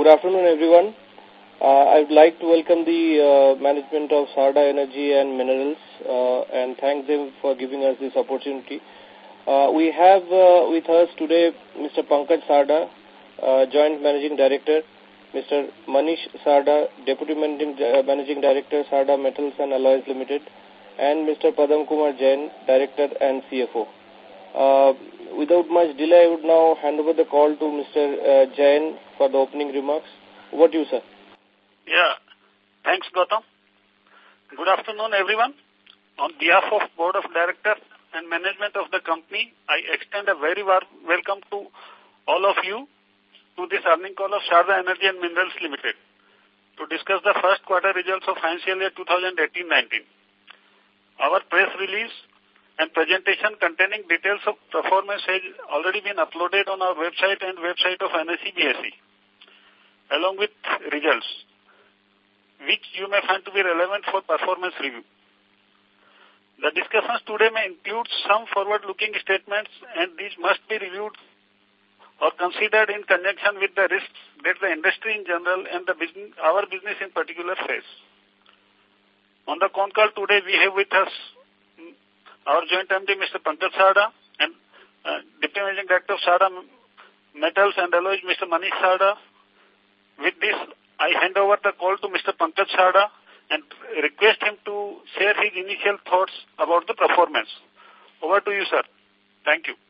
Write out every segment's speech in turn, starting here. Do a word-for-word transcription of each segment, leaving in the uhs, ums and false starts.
good afternoon, everyone. Uh, I would like to welcome the uh, management of Sarda Energy and Minerals uh, and thank them for giving us this opportunity. Uh, we have uh, with us today Mister Pankaj Sarda, uh, Joint Managing Director, Mister Manish Sarda, Deputy Managing, uh, Managing Director, Sarda Metals and Alloys Limited, and Mister Padam Kumar Jain, Director and C F O. Uh, without much delay, I would now hand over the call to Mister Uh, Jain for the opening remarks. Over to you, sir. Yeah, thanks, Gautam. Good afternoon, everyone. On behalf of Board of Directors and management of the company, I extend a very warm welcome to all of you to this earning call of Sarda Energy and Minerals Limited to discuss the first quarter results of financial year twenty eighteen nineteen. Our press release and presentation containing details of performance has already been uploaded on our website and website of N S E B S E, along with results, which you may find to be relevant for performance review. The discussions today may include some forward-looking statements, and these must be reviewed or considered in conjunction with the risks that the industry in general and the business, our business in particular face. On the con call today, we have with us our Joint M D, Mister Pankaj Sarda, and uh, Deputy Managing Director of Sarda Metals and Alloys, Mister Manish Sarda. With this, I hand over the call to Mister Pankaj Sarda and request him to share his initial thoughts about the performance. Over to you, sir. Thank you.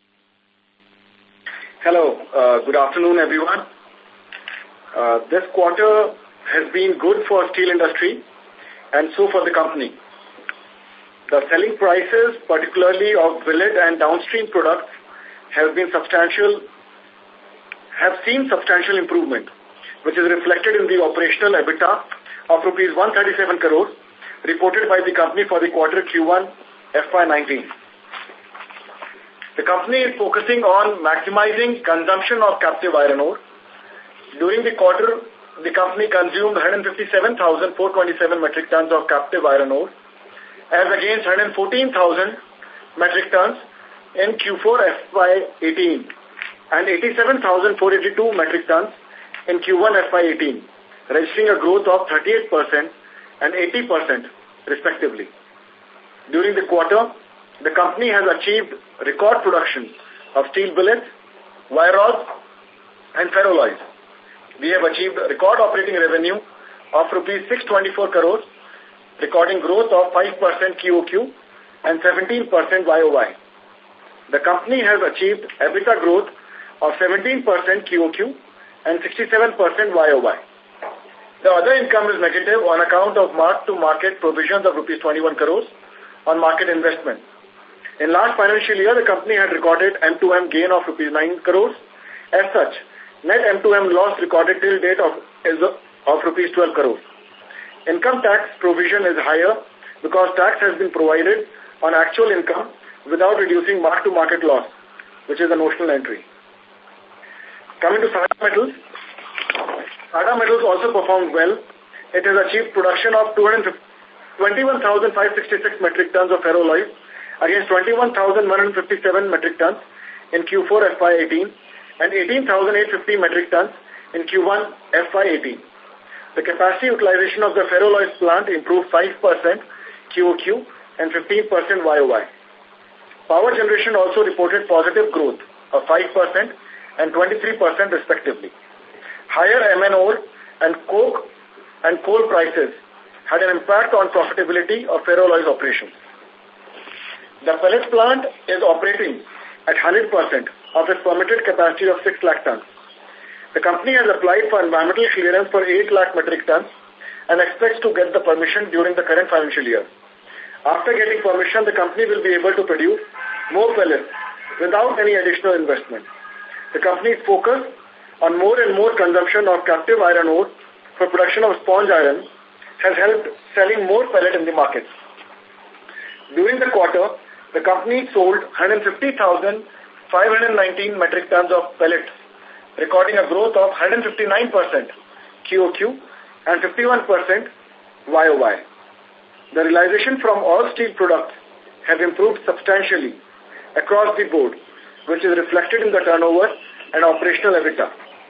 Hello. Uh, good afternoon, everyone. Uh, this quarter has been good for steel industry and so for the company. The selling prices, particularly of billet and downstream products, have been substantial, have seen substantial improvement, which is reflected in the operational EBITDA of rupees one hundred thirty-seven crores reported by the company for the quarter Q one F Y nineteen. The company is focusing on maximizing consumption of captive iron ore. During the quarter, the company consumed one hundred fifty-seven thousand four hundred twenty-seven metric tons of captive iron ore, as against one hundred fourteen thousand metric tons in Q four F Y eighteen and eighty-seven thousand four hundred eighty-two metric tons in Q one F Y eighteen, registering a growth of thirty-eight percent and eighty percent respectively. During the quarter, the company has achieved record production of steel billets, wire rods, and ferroalloys. We have achieved record operating revenue of rupees six hundred twenty-four crores, recording growth of five percent Q O Q and seventeen percent Y O Y. The company has achieved EBITDA growth of seventeen percent Q O Q and sixty-seven percent Y O Y. The other income is negative on account of mark-to-market provisions of rupees twenty-one crores on market investment. In last financial year, the company had recorded M two M gain of rupees nine crores. As such, net M two M loss recorded till date of, is of rupees twelve crores. Income tax provision is higher because tax has been provided on actual income without reducing mark-to-market loss, which is a notional entry. Coming to Sarda Metals, Sarda Metals also performed well. It has achieved production of twenty-one thousand five hundred sixty-six metric tons of ferroalloys against twenty-one thousand one hundred fifty-seven metric tons in Q four F Y eighteen and eighteen thousand eight hundred fifty metric tons in Q one F Y eighteen. The capacity utilization of the ferroalloys plant improved five percent Q O Q and fifteen percent Y O Y. Power generation also reported positive growth of five percent and twenty-three percent respectively. Higher M N ore and coke and coal prices had an impact on profitability of ferroalloys operations. The pellet plant is operating at one hundred percent of its permitted capacity of six lakh tons. The company has applied for environmental clearance for eight lakh metric tons and expects to get the permission during the current financial year. After getting permission, the company will be able to produce more pellets without any additional investment. The company's focus on more and more consumption of captive iron ore for production of sponge iron has helped selling more pellet in the market. During the quarter, the company sold one hundred fifty thousand five hundred nineteen metric tons of pellets, recording a growth of one hundred fifty-nine percent Q O Q and fifty-one percent Y O Y. The realization from all steel products have improved substantially across the board, which is reflected in the turnover and operational EBITDA.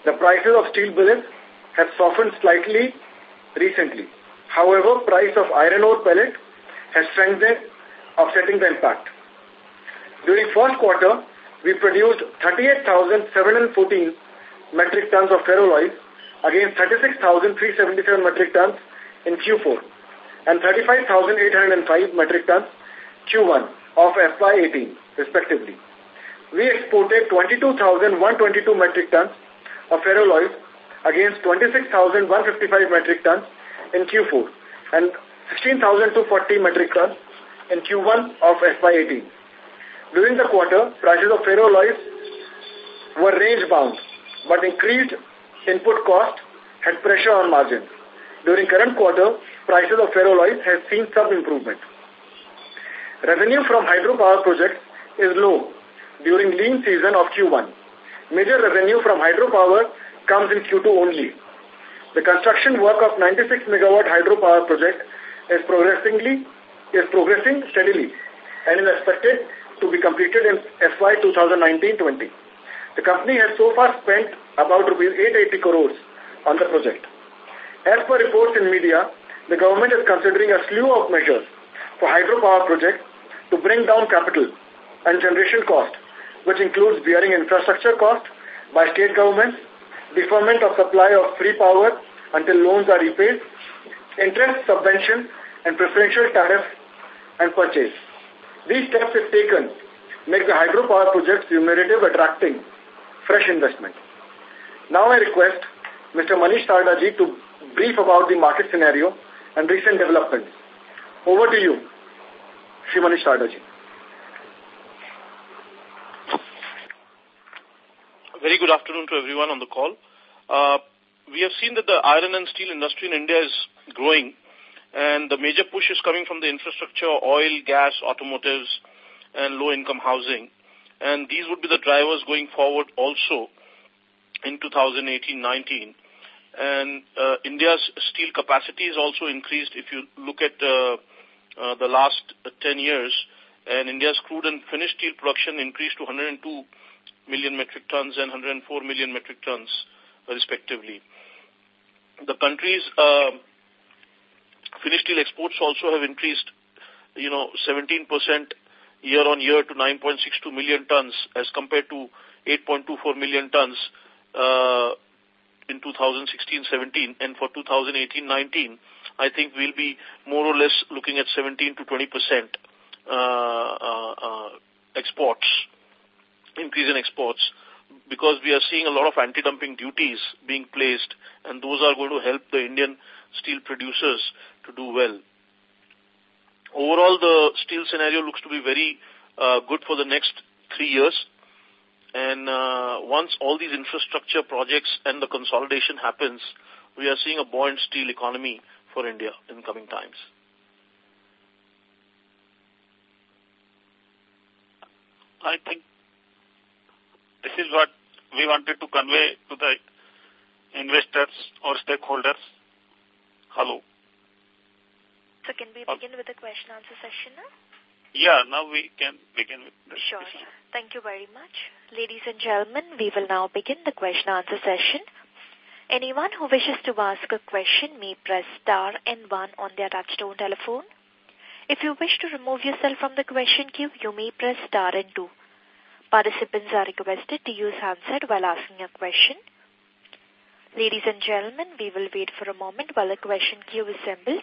The prices of steel billets have softened slightly recently. However, price of iron ore pellet has strengthened, offsetting the impact. During first quarter, we produced thirty-eight thousand seven hundred fourteen metric tons of ferroalloys against thirty-six thousand three hundred seventy-seven metric tons in Q four and thirty-five thousand eight hundred five metric tons Q one of F Y eighteen, respectively. We exported twenty-two thousand one hundred twenty-two metric tons of ferroalloys against twenty-six thousand one hundred fifty-five metric tons in Q four and sixteen thousand two hundred forty metric tons in Q one of F Y eighteen. During the quarter, prices of ferroalloys were range-bound, but increased input cost had pressure on margins. During current quarter, prices of ferroalloys have seen some improvement. Revenue from hydropower projects is low during lean season of Q one. Major revenue from hydropower comes in Q two only. The construction work of ninety-six megawatt hydropower project is progressingly is progressing steadily and is expected to be completed in F Y twenty nineteen twenty. The company has so far spent about rupees eight hundred eighty crores on the project. As per reports in media, the government is considering a slew of measures for hydropower projects to bring down capital and generation cost, which includes bearing infrastructure cost by state governments, deferment of supply of free power until loans are repaid, interest subvention and preferential tariff and purchase. These steps, if taken, make the hydropower projects remunerative, attracting fresh investment. Now I request Mister Manish Sarda ji to brief about the market scenario and recent developments. Over to you, Shri Manish Sarda ji. Very good afternoon to everyone on the call. Uh, we have seen that the iron and steel industry in India is growing, and the major push is coming from the infrastructure, oil, gas, automotives, and low-income housing. And these would be the drivers going forward also in two thousand eighteen nineteen. And uh, India's steel capacity is also increased if you look at uh, uh, the last ten years. And India's crude and finished steel production increased to one hundred two million metric tons and one hundred four million metric tons, respectively. The country's uh, finished steel exports also have increased, you know, seventeen percent year on year to nine point six two million tons as compared to eight point two four million tons uh, in two thousand sixteen seventeen. And for two thousand eighteen nineteen, I think we'll be more or less looking at seventeen to twenty percent uh, uh, uh, exports, increase in exports, because we are seeing a lot of anti-dumping duties being placed, and those are going to help the Indian steel producers to do well. Overall, the steel scenario looks to be very uh, good for the next three years. And uh, once all these infrastructure projects and the consolidation happens, we are seeing a buoyant steel economy for India in coming times. I think this is what we wanted to convey to the investors or stakeholders. Hello. So can we begin with the question answer session now? Yeah, now we can begin with the Sure. question. Thank you very much. Ladies and gentlemen, we will now begin the question answer session. Anyone who wishes to ask a question may press star and one on their touchtone telephone. If you wish to remove yourself from the question queue, you may press star and two. Participants are requested to use handset while asking a question. Ladies and gentlemen, we will wait for a moment while the question queue assembles.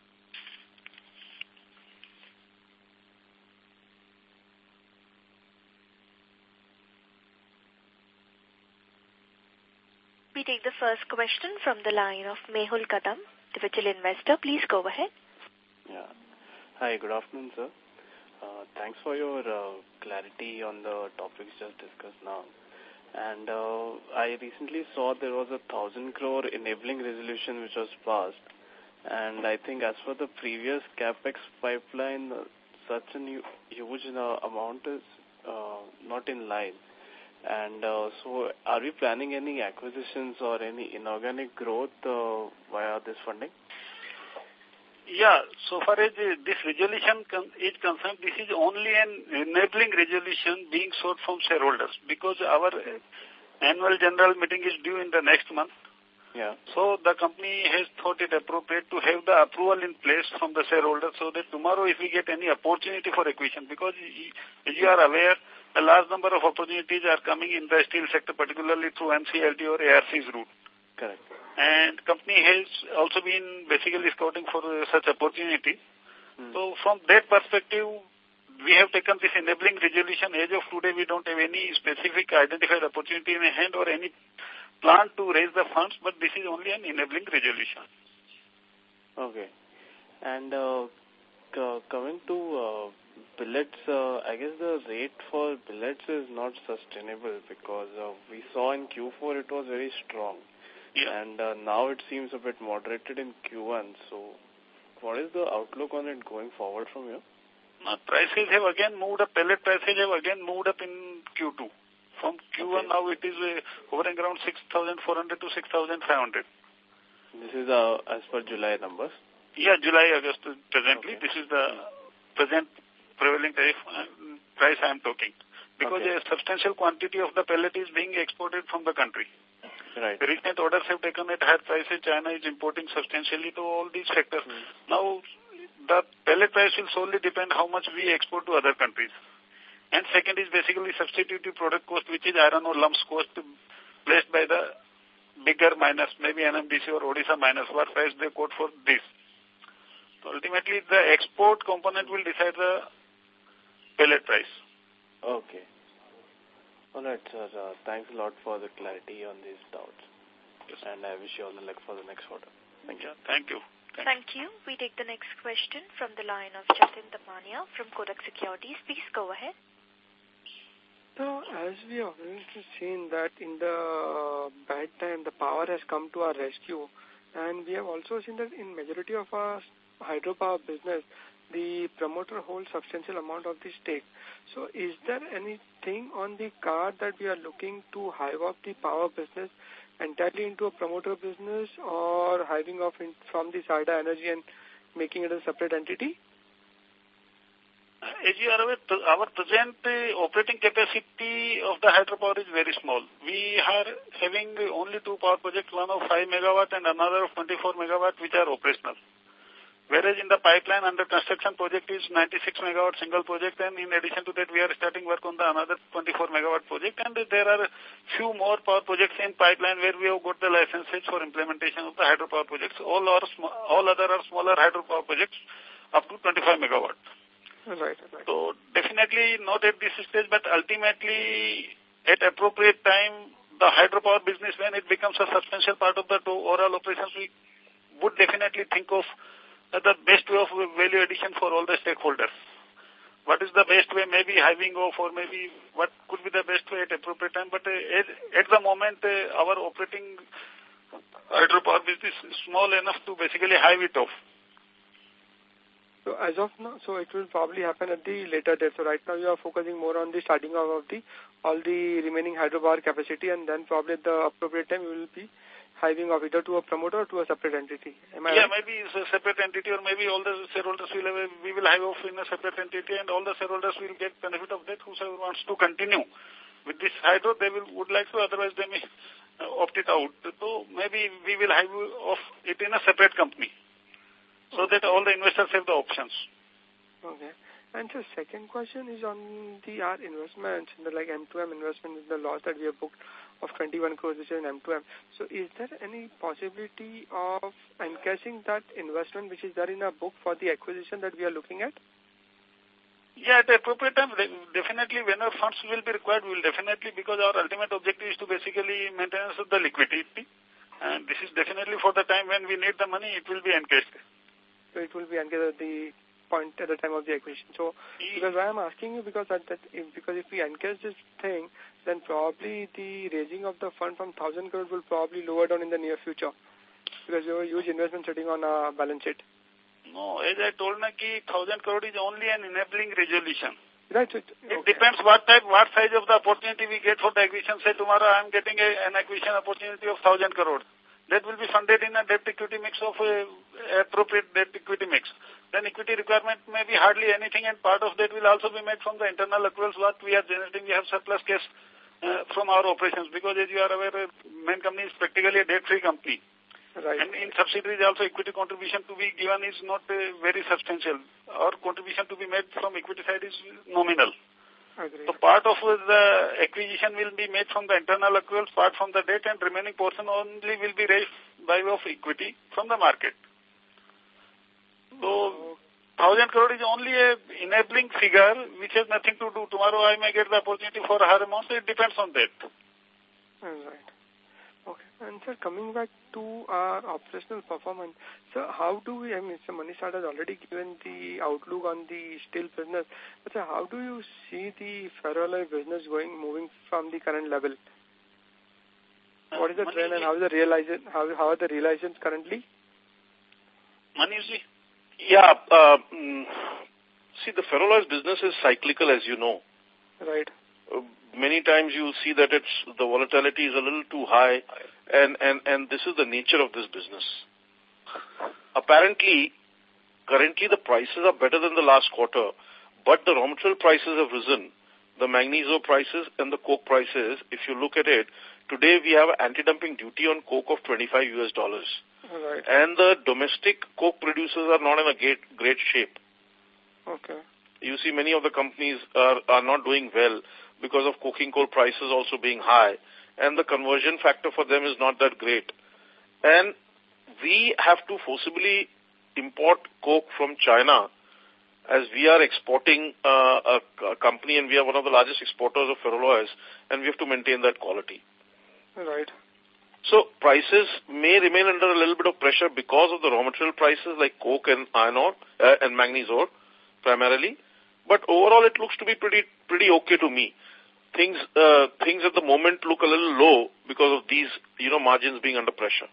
We take the first question from the line of Mehul Kadam, individual investor. Please go ahead. Yeah. Hi, good afternoon, sir. Uh, thanks for your uh, clarity on the topics just discussed now. And uh, I recently saw there was a thousand crore enabling resolution which was passed. And I think as for the previous CapEx pipeline, uh, such a new, huge uh, amount is uh, not in line. And uh, so are we planning any acquisitions or any inorganic growth uh, via this funding? Yeah, so far as uh, this resolution con is concerned, this is only an enabling resolution being sought from shareholders, because our uh, annual general meeting is due in the next month. Yeah. So the company has thought it appropriate to have the approval in place from the shareholders so that tomorrow if we get any opportunity for acquisition, because as you are aware, a large number of opportunities are coming in the steel sector, particularly through M C L T or A R C's route. Correct. And company has also been basically scouting for uh, such opportunity. Hmm. So from that perspective, we have taken this enabling resolution. As of today, we don't have any specific identified opportunity in hand or any plan to raise the funds, but this is only an enabling resolution. Okay. And uh, coming to uh, billets, uh, I guess the rate for billets is not sustainable because uh, we saw in Q four it was very strong. Yeah. And uh, now it seems a bit moderated in Q one. So what is the outlook on it going forward from here? Uh, prices have again moved up. Pellet prices have again moved up in Q two. From Q one okay. Now it is uh, hovering around six thousand four hundred to six thousand five hundred. This is uh, as per July numbers? Yeah, July, August presently. Okay. This is the present prevailing tariff uh, price I am talking. Because okay. a substantial quantity of the pellet is being exported from the country. Right. The recent orders have taken at higher prices. China is importing substantially to all these sectors. Mm. Now, the pellet price will solely depend how much we export to other countries. And second is basically substitutive product cost, which is iron ore lumps cost placed by the bigger miners, maybe N M D C or Odisha miners, what price they quote for this. So ultimately, the export component will decide the pellet price. Okay. All right, sir. Uh, thanks a lot for the clarity on these doubts. Yes. And I wish you all the luck for the next quarter. Thank you. Thank you. Thank, Thank you. We take the next question from the line of Jatin Damania from Kotak Securities. Please go ahead. So, as we have seen that in the bad time, the power has come to our rescue. And we have also seen that in majority of our hydropower business, the promoter holds substantial amount of the stake. So is there anything on the card that we are looking to hive off the power business entirely into a promoter business or hiving off in, from the Sarda Energy and making it a separate entity? As you are aware, our present uh, operating capacity of the hydropower is very small. We are having only two power projects, one of five megawatt and another of twenty-four megawatt, which are operational. Whereas in the pipeline under construction project is ninety-six megawatt single project, and in addition to that we are starting work on the another twenty-four megawatt project, and there are few more power projects in pipeline where we have got the licenses for implementation of the hydropower projects. All are all other are smaller hydropower projects up to twenty-five megawatt. Right, right. So definitely not at this stage, but ultimately at appropriate time, the hydropower business, when it becomes a substantial part of the overall operations, we would definitely think of Uh, the best way of value addition for all the stakeholders. What is the best way? Maybe hiving off, or maybe what could be the best way at appropriate time. But uh, at, at the moment, uh, our operating hydropower business is small enough to basically hive it off. So as of now, so it will probably happen at the later date. So right now you are focusing more on the starting off of the all the remaining hydropower capacity, and then probably at the appropriate time you will be hiving off either to a promoter or to a separate entity. Am I yeah, right? maybe it's a separate entity, or maybe all the shareholders will have a, we will hive off in a separate entity, and all the shareholders will get benefit of that. Whoever wants to continue with this hydro, they will would like to, otherwise they may uh, opt it out. So maybe we will hive off it in a separate company, so okay. that all the investors have the options. Okay. And the second question is on the our investments, in the like M two M investment, in the loss that we have booked of twenty-one crores, which is in M two M. So is there any possibility of encashing that investment which is there in our book for the acquisition that we are looking at? Yeah, at the appropriate time, definitely whenever funds will be required, we will definitely, because our ultimate objective is to basically maintenance of the liquidity. And this is definitely for the time when we need the money, it will be encashed. So it will be encashed at the point at the time of the acquisition. So, because I am asking you, because that, that if, because if we encash this thing, then probably the raising of the fund from one thousand crores will probably lower down in the near future, because you have a huge investment sitting on a balance sheet. No, as I told you, one thousand crore is only an enabling resolution. Right. So it okay. depends what type, what size of the opportunity we get for the acquisition. Say tomorrow I am getting a, an acquisition opportunity of one thousand crore. That will be funded in a debt equity mix of a appropriate debt equity mix. Then equity requirement may be hardly anything, and part of that will also be made from the internal accruals what we are generating. We have surplus cash uh, from our operations, because as you are aware, main company is practically a debt-free company. Right. And in subsidiaries also equity contribution to be given is not uh, very substantial. Our contribution to be made from equity side is nominal. Agreed. So part of the acquisition will be made from the internal accruals, part from the debt, and remaining portion only will be raised by way of equity from the market. So thousand crore is only a enabling figure which has nothing to do. Tomorrow I may get the opportunity for a higher amount, so it depends on that. Right. Okay. And sir, coming back to our operational performance, so how do we, I mean, Mister Manish has already given the outlook on the steel business, but sir, how do you see the ferroalloy business going, moving from the current level? What is the trend and how is the realization, how, how are the realizations currently? Manishji? Yeah, uh, mm, see, the ferroalloys business is cyclical, as you know. Right. Uh, many times you see that it's the volatility is a little too high, and, and, and this is the nature of this business. Apparently, currently the prices are better than the last quarter, but the raw material prices have risen. The magnesio prices and the coke prices, if you look at it, today we have an anti-dumping duty on coke of twenty-five U S dollars. Right. And the domestic coke producers are not in a great, great shape. Okay. You see, many of the companies are, are not doing well because of coking coal prices also being high, and the conversion factor for them is not that great. And we have to forcibly import coke from China, as we are exporting uh, a, a company, and we are one of the largest exporters of ferroalloys, and we have to maintain that quality. Right. So prices may remain under a little bit of pressure because of the raw material prices like coke and iron ore uh, and manganese ore primarily. But overall, it looks to be pretty pretty okay to me. Things uh, things at the moment look a little low because of these, you know, margins being under pressure.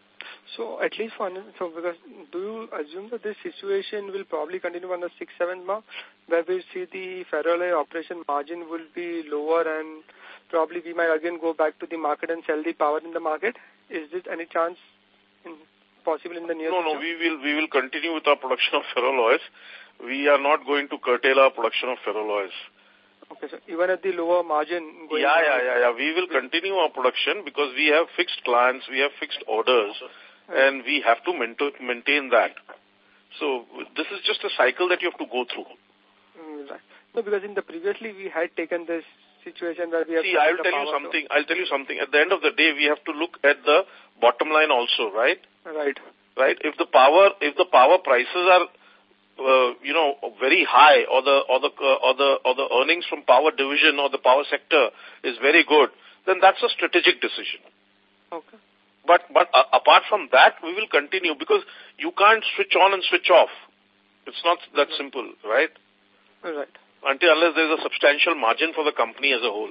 So at least for, so because do you assume that this situation will probably continue on the six, seven mark, where we see the ferroalloy operation margin will be lower and probably we might again go back to the market and sell the power in the market? Is this any chance in, possible in the near no, future? No, we will, we will continue with our production of ferroalloys. We are not going to curtail our production of ferroalloys. Okay, so even at the lower margin? Going yeah, yeah, yeah, yeah. We will continue our production because we have fixed clients, we have fixed orders, right, and we have to maintain that. So this is just a cycle that you have to go through. Mm, right. No, because in the previously we had taken this situation where we have... See, I'll tell you something. So. I'll tell you something. At the end of the day, we have to look at the bottom line also, right? Right. Right. If the power, if the power prices are, uh, you know, very high, or the or the uh, or the or the earnings from power division or the power sector is very good, then that's a strategic decision. Okay. But but uh, apart from that, we will continue because you can't switch on and switch off. It's not that mm-hmm. simple, right? Right. Until unless there's a substantial margin for the company as a whole.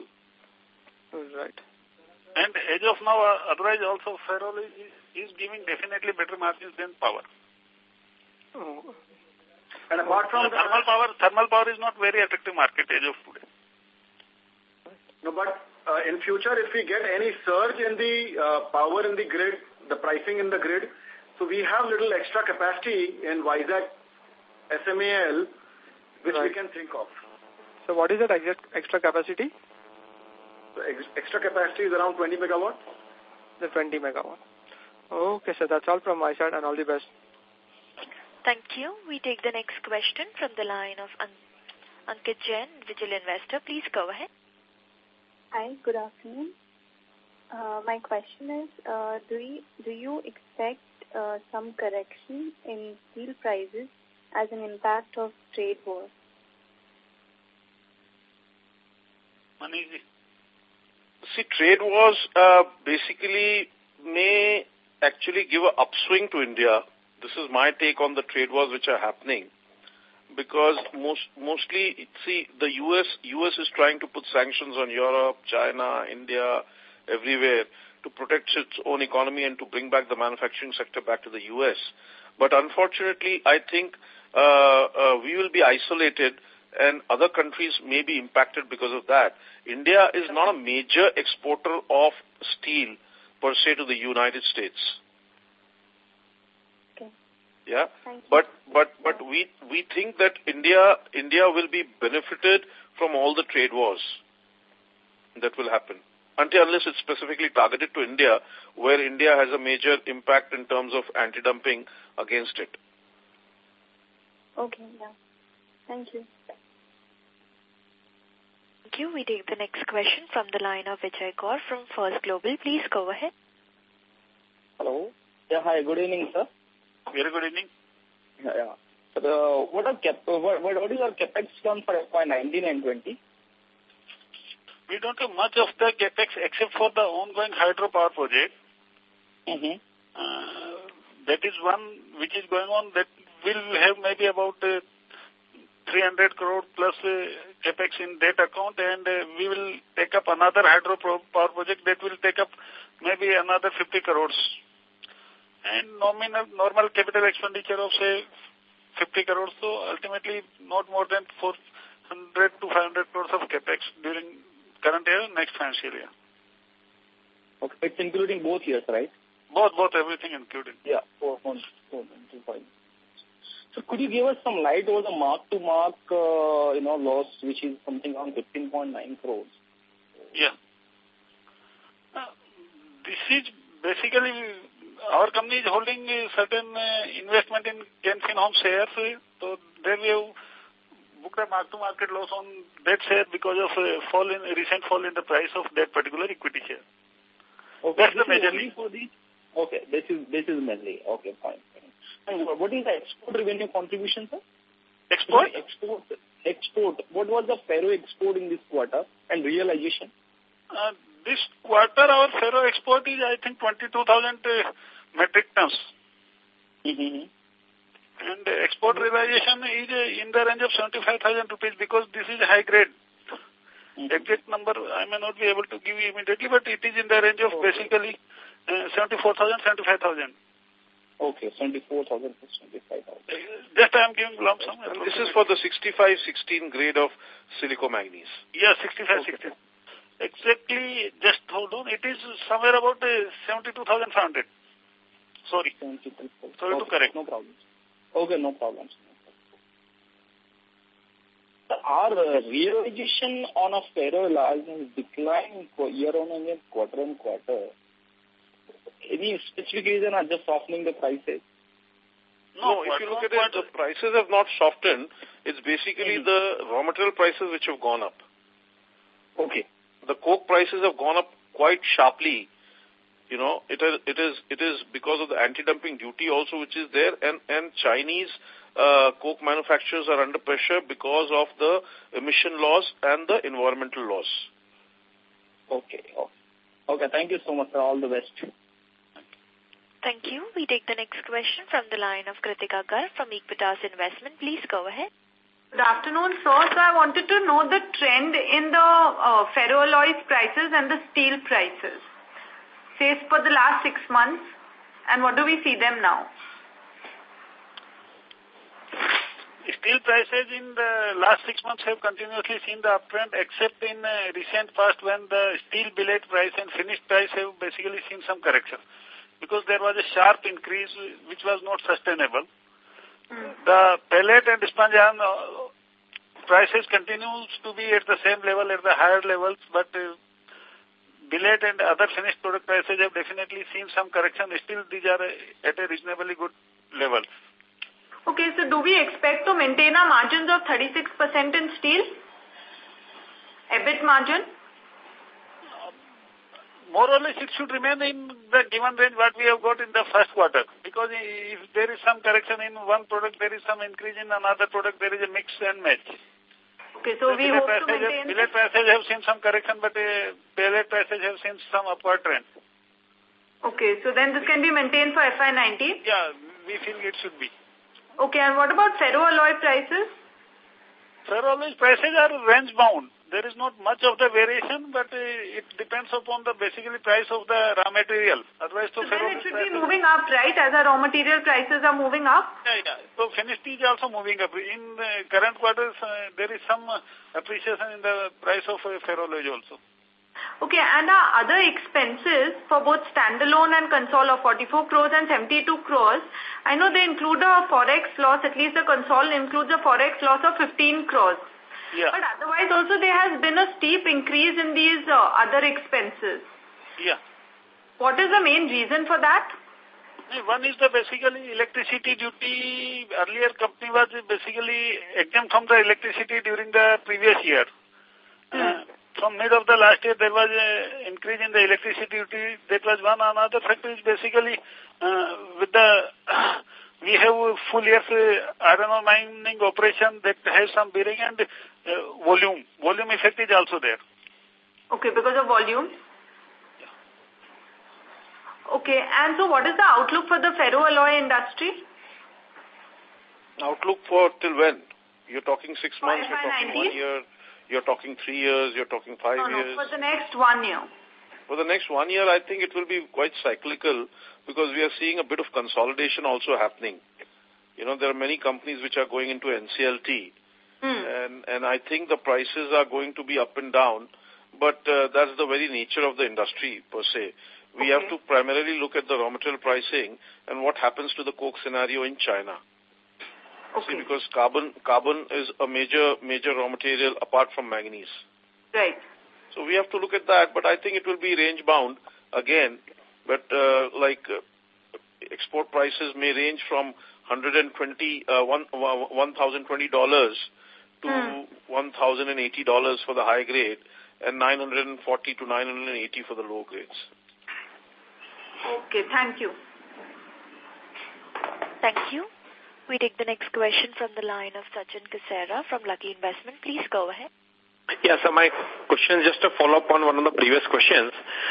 Right. And as of now, uh, otherwise also ferroalloy is, is giving definitely better margins than power. Oh. And apart from the thermal power, thermal power is not very attractive market as of today. No, but uh, in future, if we get any surge in the uh, power in the grid, the pricing in the grid, so we have little extra capacity in Vizag S M A L, which right. we can think of. So what is that exact extra capacity? The ex extra capacity is around twenty megawatt. The twenty megawatt. Okay, so that's all from my side, and all the best. Thank you. We take the next question from the line of An Ankit Jain, Vigil Investor. Please go ahead. Hi, good afternoon. Uh, my question is, uh, do, you, do you expect uh, some correction in steel prices as an impact of trade war? Manishji. See, trade wars uh, basically may actually give an upswing to India. This is my take on the trade wars which are happening. Because most, mostly, see, the U S U S is trying to put sanctions on Europe, China, India, everywhere to protect its own economy and to bring back the manufacturing sector back to the U S. But unfortunately, I think uh, uh, we will be isolated and other countries may be impacted because of that. India is not a major exporter of steel per se to the United States. Okay. Yeah, but but but we we think that India India will be benefited from all the trade wars. that will happen. Until unless it's specifically targeted to India, where India has a major impact in terms of anti-dumping against it. Okay, yeah. Thank you. Thank you. We take the next question from the line of Vijay Kaur from First Global. Please go ahead. Hello. Yeah, hi. Good evening, sir. Very good evening. Yeah, yeah. So, uh, what, are cap what, what is our capex plan for F Y nineteen and twenty? We don't have much of the capex except for the ongoing hydropower project. Mm-hmm. Uh, that is one which is going on. That will have maybe about uh, three hundred crore plus uh, capex in that account, and uh, we will take up another hydropower project that will take up maybe another fifty crores. And nominal, normal capital expenditure of say fifty crores, so ultimately not more than four hundred to five hundred crores of capex during current year, next financial year. Okay, it's including both years, right? Both, both, everything included. Yeah, four, four, four, two, five. So could you give us some light over the mark-to-mark, uh, you know, loss, which is something around fifteen point nine crores? Yeah. Uh, this is basically, our company is holding a certain uh, investment in Can Fin Homes shares, so there we have booked a mark-to-market loss on that share because of a fall in, a recent fall in the price of that particular equity share. Okay, that's this the major is for the, okay, this is, this is mainly, okay, fine. And what is the export revenue contribution, sir? Export? Export, export. What was the ferro export in this quarter and realization? Uh, this quarter, our ferro export is, I think, twenty-two thousand uh, metric tons. Mm-hmm. And uh, export mm-hmm. realization is uh, in the range of seventy-five thousand rupees because this is high grade. Mm-hmm. Exact number I may not be able to give you immediately, but it is in the range of okay. basically uh, seventy-four thousand, seventy-five thousand. Okay, seventy-four thousand to seventy-five thousand. Just I am giving lump sum. And this is for the sixty-five sixteen grade of silicomanganese. Yeah, sixty-five sixteen. Okay. Exactly, just hold on. It is somewhere about uh, seventy-two thousand five hundred. Sorry. seventy-two thousand. Sorry okay, to correct. No problem. Okay, no problem. Our uh, realization on a ferro has declined year on year, quarter on quarter. Any specific reason or just softening the prices? No, if you look at it, the prices have not softened. It's basically mm-hmm. the raw material prices which have gone up. Okay. The coke prices have gone up quite sharply. You know, it is, it is, it is because of the anti-dumping duty also which is there, and, and Chinese uh, coke manufacturers are under pressure because of the emission laws and the environmental laws. Okay. Okay, okay thank you so much, sir. All the best. Thank you. We take the next question from the line of Kritika Gar from Equitas Investment. Please go ahead. Good afternoon, sir. So I wanted to know the trend in the uh, ferroalloys prices and the steel prices, say for the last six months, and what do we see them now? Steel prices in the last six months have continuously seen the uptrend, except in uh, recent past when the steel billet price and finished price have basically seen some correction, because there was a sharp increase which was not sustainable. Mm. The pellet and sponge iron uh, prices continues to be at the same level, at the higher levels, but uh, billet and other finished product prices have definitely seen some correction. Still, these are uh, at a reasonably good level. Okay, so do we expect to maintain our margins of thirty-six percent in steel? EBIT margin? More or less, it should remain in the given range what we have got in the first quarter. Because if there is some correction in one product, there is some increase in another product, there is a mix and match. Okay, so we hope to maintain... Billet prices have seen some correction, but uh, pellet prices have seen some upward trend. Okay, so then this can be maintained for F Y nineteen? Yeah, we feel it should be. Okay, and what about ferroalloy prices? Ferroalloy prices are range-bound. There is not much of the variation, but uh, it depends upon the basically price of the raw material. Otherwise, so then it should be moving up, right, as our raw material prices are moving up? Yeah, yeah. So finished is also moving up. In the current quarters, uh, there is some uh, appreciation in the price of uh, ferroalloy also. Okay, and our other expenses for both standalone and console of forty-four crores and seventy-two crores, I know they include a forex loss, at least the console includes a forex loss of fifteen crores. Yeah. But otherwise also there has been a steep increase in these uh, other expenses. Yeah. What is the main reason for that? One is the basically electricity duty. Earlier company was basically exempt from the electricity during the previous year. Mm. Uh, from mid of the last year there was an increase in the electricity duty. That was one. Another factor is basically uh, with the uh, we have full year uh, iron ore mining operation that has some bearing, and uh, volume. Volume effect is also there. Okay, because of volume. Okay, and so what is the outlook for the ferroalloy industry? Outlook for till when? You're talking six for months, you're talking one year, you're talking three years, you're talking five no, years. No, for the next one year. For the next one year, I think it will be quite cyclical because we are seeing a bit of consolidation also happening. You know, there are many companies which are going into N C L T, mm. and, and I think the prices are going to be up and down, but uh, that's the very nature of the industry per se. We okay. have to primarily look at the raw material pricing and what happens to the coke scenario in China. Okay. See, because carbon carbon is a major major raw material apart from manganese. Right. So we have to look at that, but I think it will be range bound again. But uh, like uh, export prices may range from one hundred twenty, uh, one thousand twenty dollars to hmm. one thousand eighty dollars for the high grade, and nine hundred forty to nine hundred eighty for the low grades. Okay, thank you. Thank you. We take the next question from the line of Sachin Kasera from Lucky Investment. Please go ahead. Yes, so my question is just a follow-up on one of the previous questions.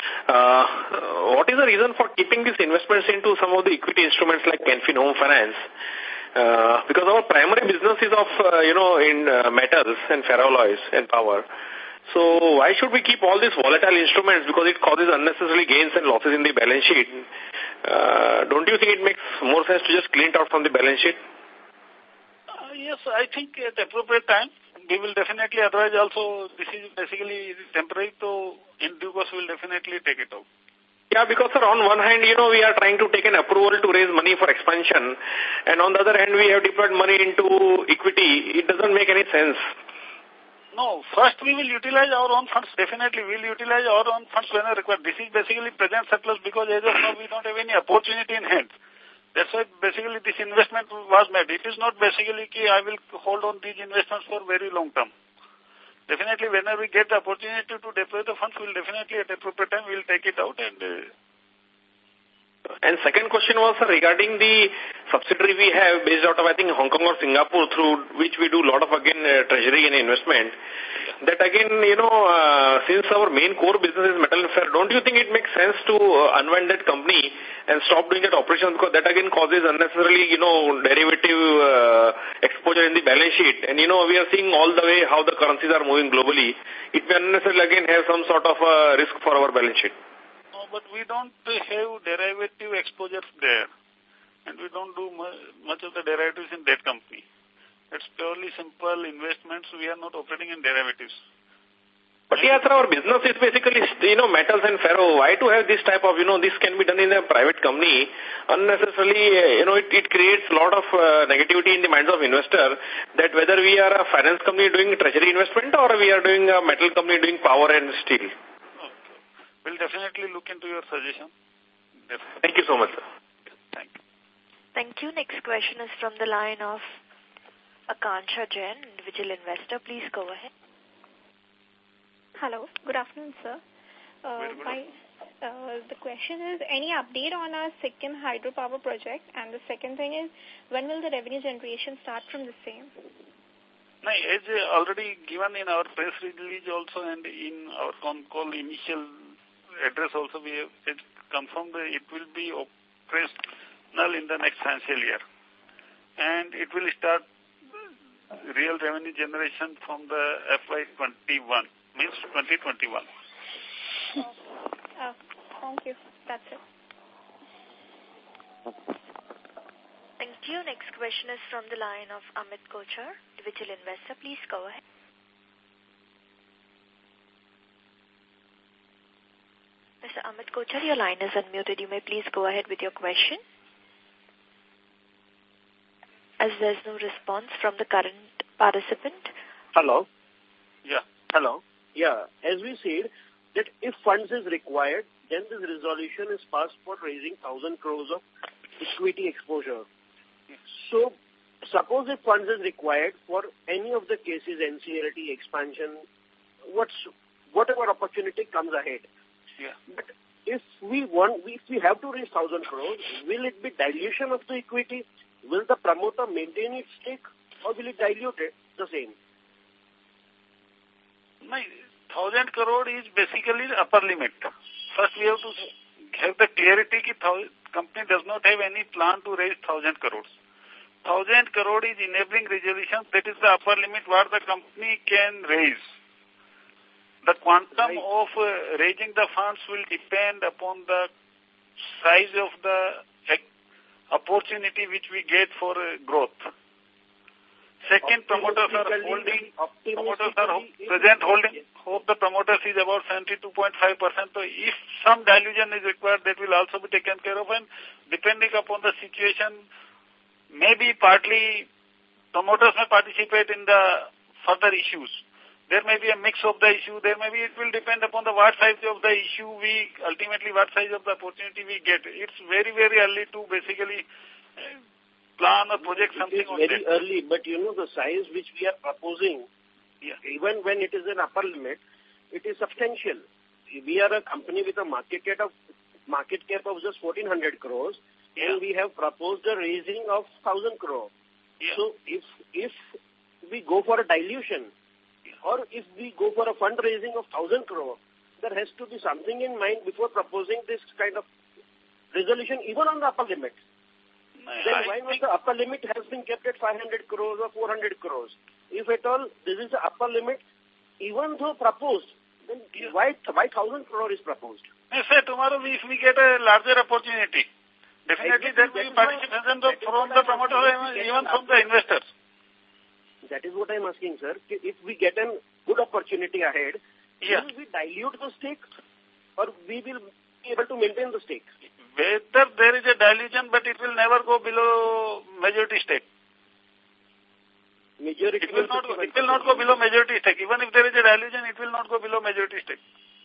Uh, what is the reason for keeping these investments into some of the equity instruments like Canfin Home Finance? Uh, because our primary business is of, uh, you know, in uh, metals and ferroalloys and power. So why should we keep all these volatile instruments? Because it causes unnecessary gains and losses in the balance sheet. Uh, don't you think it makes more sense to just clean it out from the balance sheet? Uh, yes, I think at appropriate time we will definitely, otherwise also this is basically temporary, so in due course we will definitely take it out. Yeah, because sir, on one hand, you know, we are trying to take an approval to raise money for expansion, and on the other hand, we have deployed money into equity. It doesn't make any sense. No, first we will utilize our own funds. Definitely we will utilize our own funds when required. This is basically present surplus because as of now we don't have any opportunity in hand. That's why basically this investment was made. It is not basically ki I will hold on these investments for very long term. Definitely whenever we get the opportunity to deploy the funds, we will definitely at appropriate time we will take it out. And uh, And second question was sir, regarding the subsidiary we have based out of, I think, Hong Kong or Singapore, through which we do a lot of, again, uh, treasury and investment. That, again, you know, uh, since our main core business is metal and fair, don't you think it makes sense to uh, unwind that company and stop doing that operation? Because that, again, causes unnecessarily, you know, derivative uh, exposure in the balance sheet. And, you know, we are seeing all the way how the currencies are moving globally. It may unnecessarily, again, have some sort of uh, risk for our balance sheet. No, but we don't have derivative exposures there. And we don't do much of the derivatives in that company. It's purely simple investments. We are not operating in derivatives. But yeah, sir, our business is basically, you know, metals and ferro. Why to have this type of, you know, this can be done in a private company? Unnecessarily, you know, it, it creates a lot of uh, negativity in the minds of investor that whether we are a finance company doing treasury investment or we are doing a metal company doing power and steel. Okay. We'll definitely look into your suggestion. Definitely. Thank you so much, sir. Thank you. Thank you. Next question is from the line of Akansha Jain, individual investor. Please go ahead. Hello. Good afternoon, sir. Uh, my, uh, the question is, any update on our Sikkim hydropower project? And the second thing is, when will the revenue generation start from the same? No, as already given in our press release also and in our con call initial address also, we have confirmed that it will be operational in the next financial year. And it will start real revenue generation from the F Y twenty-one, means twenty twenty-one. Oh, uh, thank you. That's it. Thank you. Next question is from the line of Amit Kochar, individual investor. Please go ahead. Mister Amit Kochar, your line is unmuted. You may please go ahead with your question. As there's no response from the current participant. Hello. Yeah. Hello. Yeah. As we said, that if funds is required, then this resolution is passed for raising one thousand crores of equity exposure. Yes. So, suppose if funds is required for any of the cases, N C L T, expansion, what's, whatever opportunity comes ahead. Yeah. But if we want, if we have to raise one thousand crores, will it be dilution of the equity? Will the promoter maintain its stake or will it dilute it the same? My one thousand crore is basically the upper limit. First, we have to have the clarity that the company does not have any plan to raise one thousand crores. one thousand crore is enabling resolution. That is the upper limit what the company can raise. The quantum right. of uh, raising the funds will depend upon the size of the opportunity which we get for uh, growth. Second, promoters are holding, promoters are present holding, hope the promoters is about seventy-two point five percent. So if some dilution is required, that will also be taken care of. And depending upon the situation, maybe partly promoters may participate in the further issues. There may be a mix of the issue. There may be, it will depend upon the what size of the issue we, ultimately what size of the opportunity we get. It's very, very early to basically uh, plan or project something on that. It is very early, but you know the size which we are proposing, yeah. even when it is an upper limit, it is substantial. We are a company with a market cap of, market cap of just fourteen hundred crores, yeah. and we have proposed a raising of one thousand crore. Yeah. So if, if we go for a dilution, or if we go for a fundraising of one thousand crore, there has to be something in mind before proposing this kind of resolution, even on the upper limit. Then I why not the upper limit has been kept at five hundred crores or four hundred crores? If at all this is the upper limit, even though proposed, then yeah. why, why one thousand crore is proposed? Yes, sir, tomorrow if we get a larger opportunity, definitely there will be participation from the promoters, even from the investors. That is what I am asking, sir. If we get a good opportunity ahead, yeah. will we dilute the stake or we will be able to maintain the stake? Whether there is a dilution, but it will never go below majority stake. Majority it will not go, it will not go below majority stake. Even if there is a dilution, it will not go below majority stake.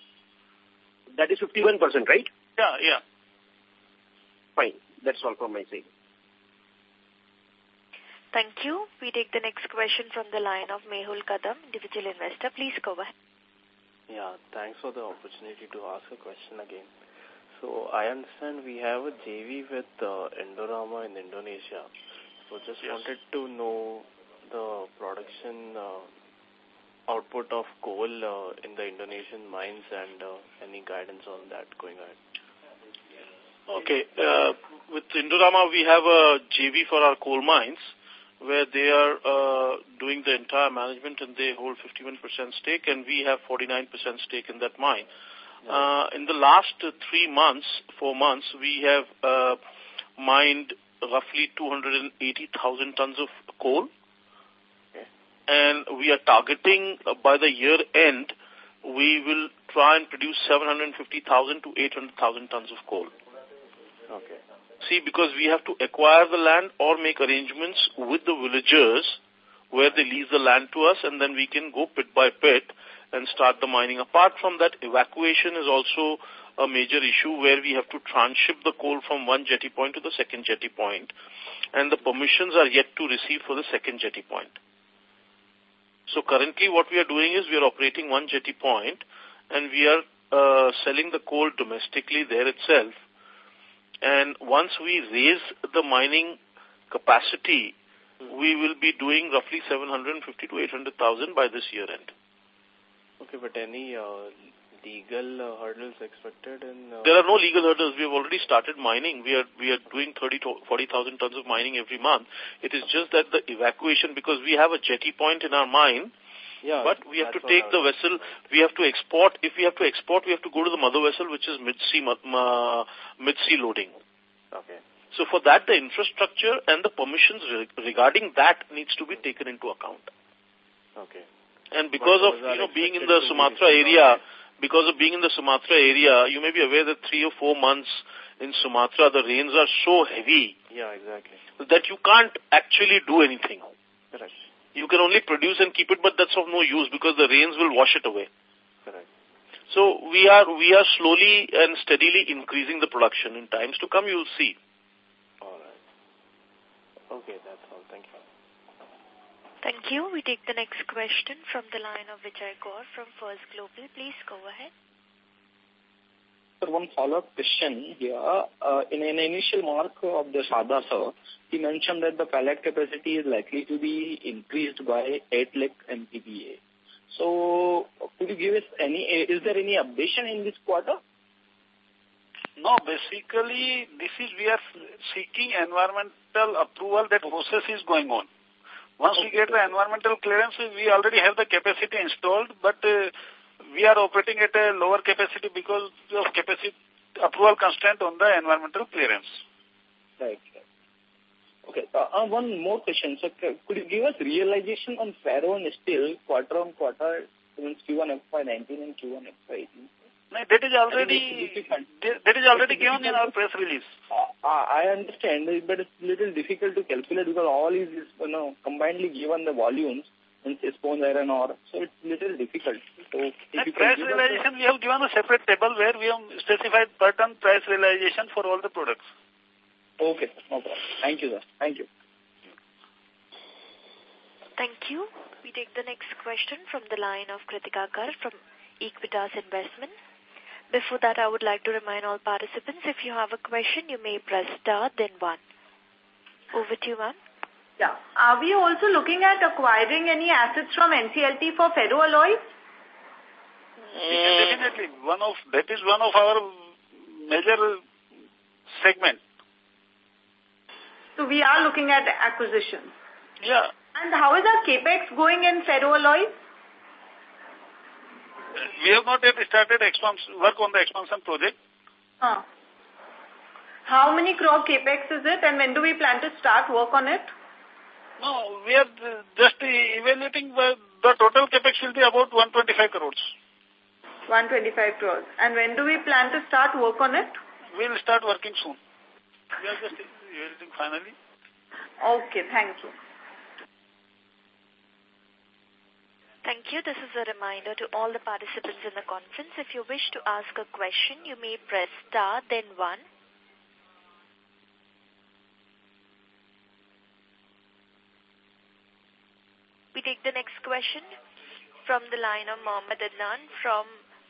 That is fifty-one percent, right? Yeah, yeah. Fine. That's all from my side. Thank you. We take the next question from the line of Mehul Kadam, individual investor. Please go ahead. Yeah, thanks for the opportunity to ask a question again. So I understand we have a J V with uh, Indorama in Indonesia. So just yes. wanted to know the production uh, output of coal uh, in the Indonesian mines and uh, any guidance on that going ahead. Okay. Uh, with Indorama, we have a J V for our coal mines where they are uh, doing the entire management and they hold fifty-one percent stake and we have forty-nine percent stake in that mine. Uh, in the last uh, three months, four months, we have uh, mined roughly two hundred eighty thousand tons of coal. Okay. And we are targeting uh, by the year end, we will try and produce seven hundred fifty thousand to eight hundred thousand tons of coal. Okay. See, because we have to acquire the land or make arrangements with the villagers where they lease the land to us and then we can go pit by pit and start the mining. Apart from that, evacuation is also a major issue where we have to transship the coal from one jetty point to the second jetty point. And the permissions are yet to receive for the second jetty point. So currently what we are doing is we are operating one jetty point and we are uh, selling the coal domestically there itself. And once we raise the mining capacity, we will be doing roughly seven hundred fifty to eight hundred thousand by this year end. Okay, but any uh, legal uh, hurdles expected? In, uh, there are no legal hurdles. We have already started mining. We are we are doing thirty to forty thousand tons of mining every month. It is just that the evacuation, because we have a jetty point in our mine, yeah, but we have to take the vessel, we have to export. If we have to export, we have to go to the mother vessel, which is mid-sea uh, mid-sea loading. Okay. So for that, the infrastructure and the permissions re regarding that needs to be taken into account. Okay. And because of, you know, being in the Sumatra area, because of being in the Sumatra area, you may be aware that three or four months in Sumatra, the rains are so heavy. Yeah, exactly. That you can't actually do anything. Correct. you can only produce and keep it, but that's of no use because the rains will wash it away. Correct. So we are we are slowly and steadily increasing the production. In times to come, you'll see. All right. Okay, that's all. Thank you. Thank you. We take the next question from the line of Vijay Kaur from First Global. Please go ahead. Sir, one follow-up question here. Uh, in an initial mark of the Sada, sir, he mentioned that the pellet capacity is likely to be increased by eight lakh M T B A. So, could you give us any, is there any updation in this quarter? No, basically, this is, we are seeking environmental approval. That process is going on. Once okay. we get the environmental clearance, we already have the capacity installed, but uh, we are operating at a lower capacity because of capacity approval constraint on the environmental clearance. Right. Okay. Uh, uh, one more question. So, could you give us realization on ferro and steel quarter on quarter, means Q one F Y nineteen and Q one F Y eighteen? No, that is already that is already given in our press release. Uh, I understand, but it's a little difficult to calculate because all is, you know, combinedly given the volumes and sponge iron ore, so it's a little difficult. So, if price realization, we have given a separate table where we have specified per ton price realization for all the products. Okay, no problem. Thank you, sir. Thank you. Thank you. We take the next question from the line of Kritika Kar from Equitas Investment. Before that, I would like to remind all participants, if you have a question, you may press star, then one. Over to you, ma'am. Yeah. Are we also looking at acquiring any assets from N C L T for ferroalloys? Mm. Definitely. One of, that is one of our major segments. So we are looking at acquisitions. Yeah. And how is our capex going in ferroalloys? We have not yet started work on the expansion project. Huh. How many crore capex is it, and when do we plan to start work on it? No, we are just evaluating the, the total capex will be about one hundred twenty-five crores. one hundred twenty-five crores. And when do we plan to start work on it? We will start working soon. We are just evaluating finally. Okay, thank you. Thank you. This is a reminder to all the participants in the conference. If you wish to ask a question, you may press star, then one. We take the next question from the line of Mohammed Adnan from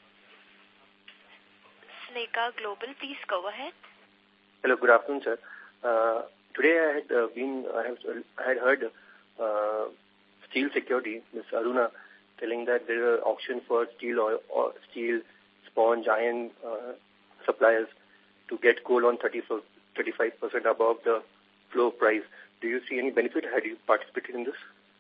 Sneka Global. Please go ahead. Hello, good afternoon, sir. Uh, today I had uh, been, I, have, I had heard uh, Steel Security, Miz Aruna, telling that there is an auction for steel oil, or steel, sponge, iron uh, suppliers to get coal on thirty-five percent above the floor price. Do you see any benefit? Had you participated in this?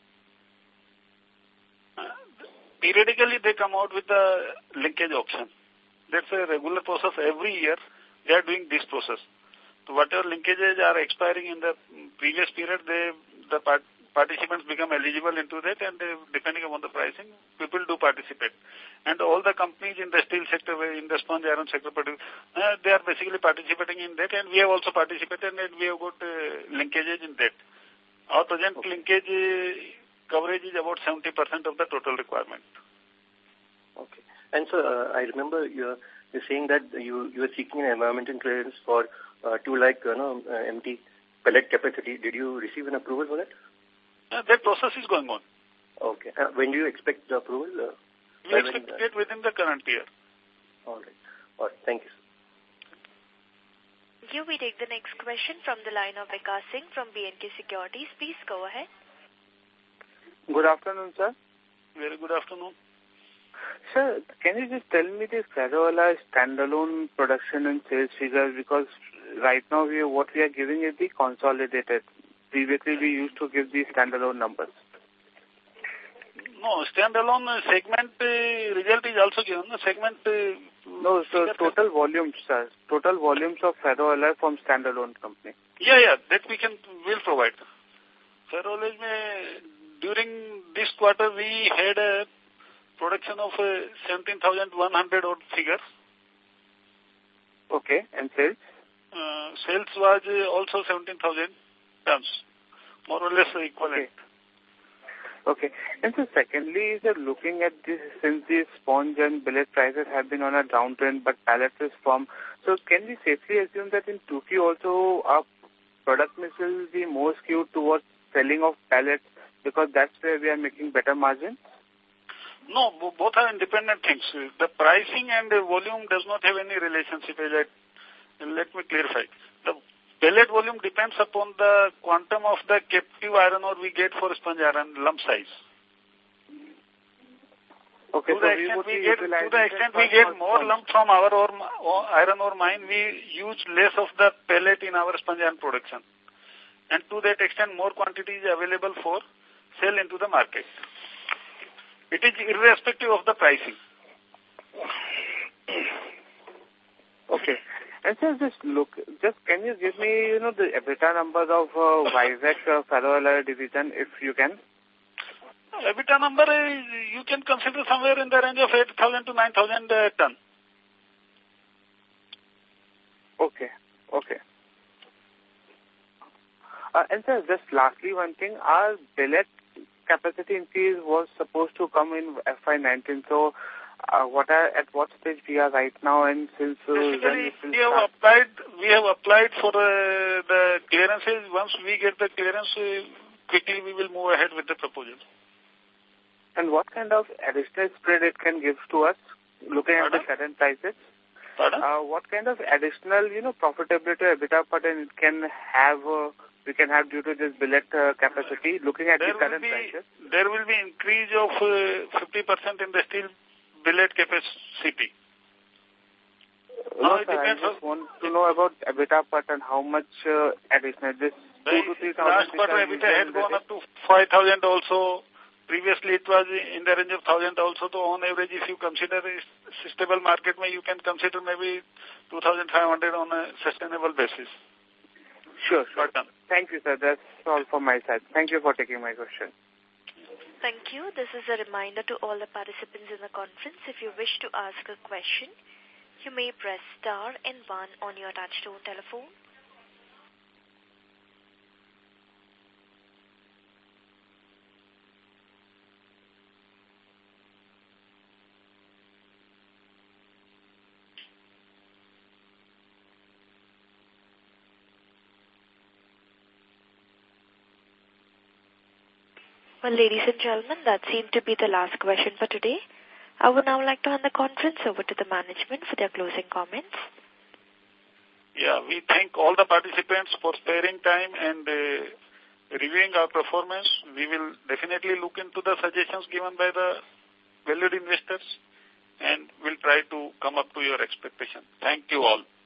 Uh, periodically, they come out with the linkage auction. That's a regular process every year. They are doing this process. So whatever linkages are expiring in the previous period, they the part, participants become eligible into that, and they, depending upon the pricing, people do participate. And all the companies in the steel sector, in the sponge iron sector, uh, they are basically participating in that, and we have also participated, and we have got uh, linkages in that. Our present okay. linkage uh, coverage is about seventy percent of the total requirement. Okay. And so uh, I remember you're, you're saying that you, you are seeking an environmental clearance for uh, two lakh you know, uh, empty pellet capacity. Did you receive an approval for that? Uh, that process is going on. Okay. Uh, when do you expect the approval? Uh, we expect when, uh, it within the current year. All right. All right. Thank you. Thank you. We take the next question from the line of Vikas Singh from B and K Securities. Please go ahead. Good afternoon, sir. Very good afternoon. Sir, can you just tell me the ferroalloy standalone production and sales figures? Because right now we are, what we are giving is the consolidated. Previously we used to give the standalone numbers. No, standalone segment uh, result is also given. The segment... Uh, no, so total volumes, sir. Total volumes of ferroalloy from standalone company. Yeah, yeah, that we can, will provide. Ferroalloy, during this quarter we had a production of uh, seventeen thousand one hundred odd figures. Okay, and sales? Uh, sales was uh, also seventeen thousand tons, more or less equivalent. Okay. Okay. And so secondly, sir, looking at this, since the sponge and billet prices have been on a downtrend, but pallets is firm, so can we safely assume that in two Q also our product mix will be more skewed towards selling of pallets because that's where we are making better margin? No, both are independent things. The pricing and the volume does not have any relationship. Let me clarify. The pellet volume depends upon the quantum of the captive iron ore we get for sponge iron lump size. Okay, to, the so extent we get, to the extent we get more lump from our ore, iron ore mine, we use less of the pellet in our sponge iron production. And to that extent, more quantity is available for sale into the market. It is irrespective of the pricing. Okay. And sir, just look, just can you give me, you know, the EBITDA numbers of uh, Vizag uh, ferroalloy division, if you can? EBITDA number, is, you can consider somewhere in the range of eight thousand to nine thousand uh, ton. Okay, okay. Uh, and sir, just lastly one thing, our billet capacity increase was supposed to come in F Y nineteen, so uh, what are, at what stage we are right now, and since uh, Basically, we have applied, we have applied for uh, the clearances. Once we get the clearance, uh, quickly we will move ahead with the proposal. And what kind of additional spread it can give to us, looking at Pardon? the current prices? Pardon? Uh, what kind of additional, you know, profitability or EBITDA per ton it can have, uh, we can have due to this billet uh, capacity, looking at there the current be, prices? There will be increase of uh, fifty percent in the steel billet capacity. No, no sir, I just want to know about EBITDA per ton, how much uh, additional, this two to three thousand. Last quarter EBITDA had gone up to five thousand also. Previously, it was in the range of one thousand also. So, on average, if you consider a stable market, you can consider maybe two thousand five hundred on a sustainable basis. Sure, sure. Thank you, sir. That's all from my side. Thank you for taking my question. Thank you. This is a reminder to all the participants in the conference. If you wish to ask a question, you may press star and one on your touchtone telephone. Well, ladies and gentlemen, that seemed to be the last question for today. I would now like to hand the conference over to the management for their closing comments. Yeah, we thank all the participants for sparing time and uh, reviewing our performance. We will definitely look into the suggestions given by the valued investors and will try to come up to your expectation. Thank you all.